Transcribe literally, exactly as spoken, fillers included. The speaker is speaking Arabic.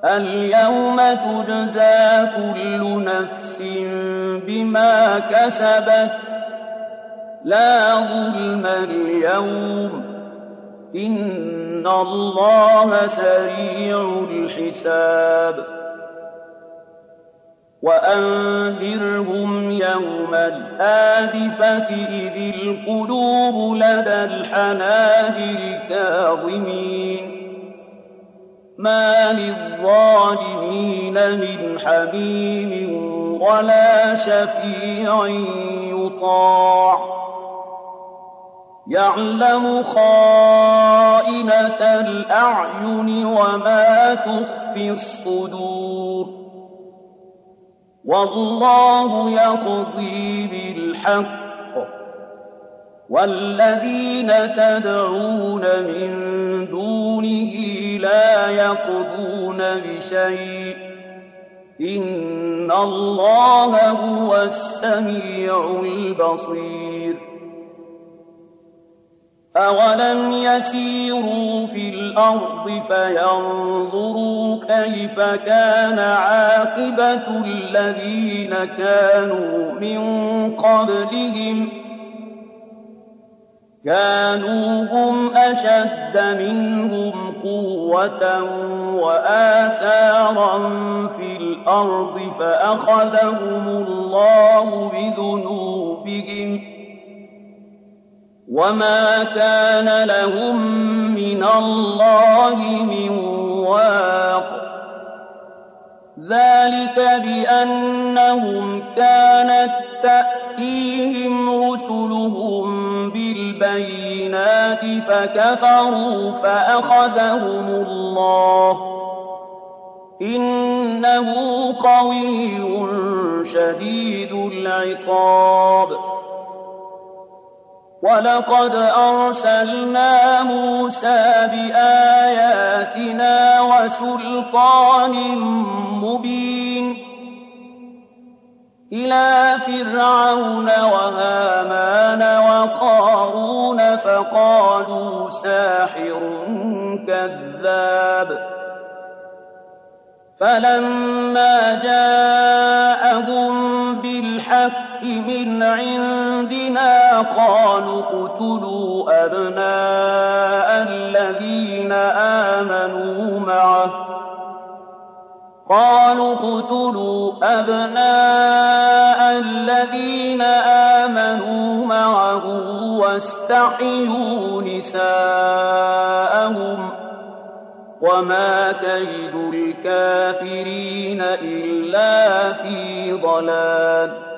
اليوم تجزى كل نفس بما كسبت لا ظلم اليوم إن الله سريع الحساب وأنذرهم يوم الآزفة إذ القلوب لدى الحناجر كاظمين ما للظالمين من حميم ولا شفيع يطاع يعلم خائنة الأعين وما تخفي الصدور والله يقضي بالحق والذين تدعون من دونه لا يقضون بشيء إن الله هو السميع البصير أولم يسيروا في الأرض فينظروا كيف كان عاقبة الذين كانوا من قبلهم كانوا هم أشد منهم قوة وآثارا في الأرض فأخذهم الله بذنوبهم وما كان لهم من الله من واق ذلك بأنهم كانت تأتيهم رسلهم بالبينات فكفروا فأخذهم الله إنه قوي شديد العقاب ولقد أرسلنا موسى بآياتنا وسلطان مبين إلى فرعون وهامان وقارون فقالوا ساحر كذاب فلما جاءهم بالحق من عندنا قالوا اقتلوا أبناء الذين آمنوا معه قالوا اقتلوا أبناء الذين آمنوا معه واستحيوا نساءهم وما كيد الكافرين إلا في ضلال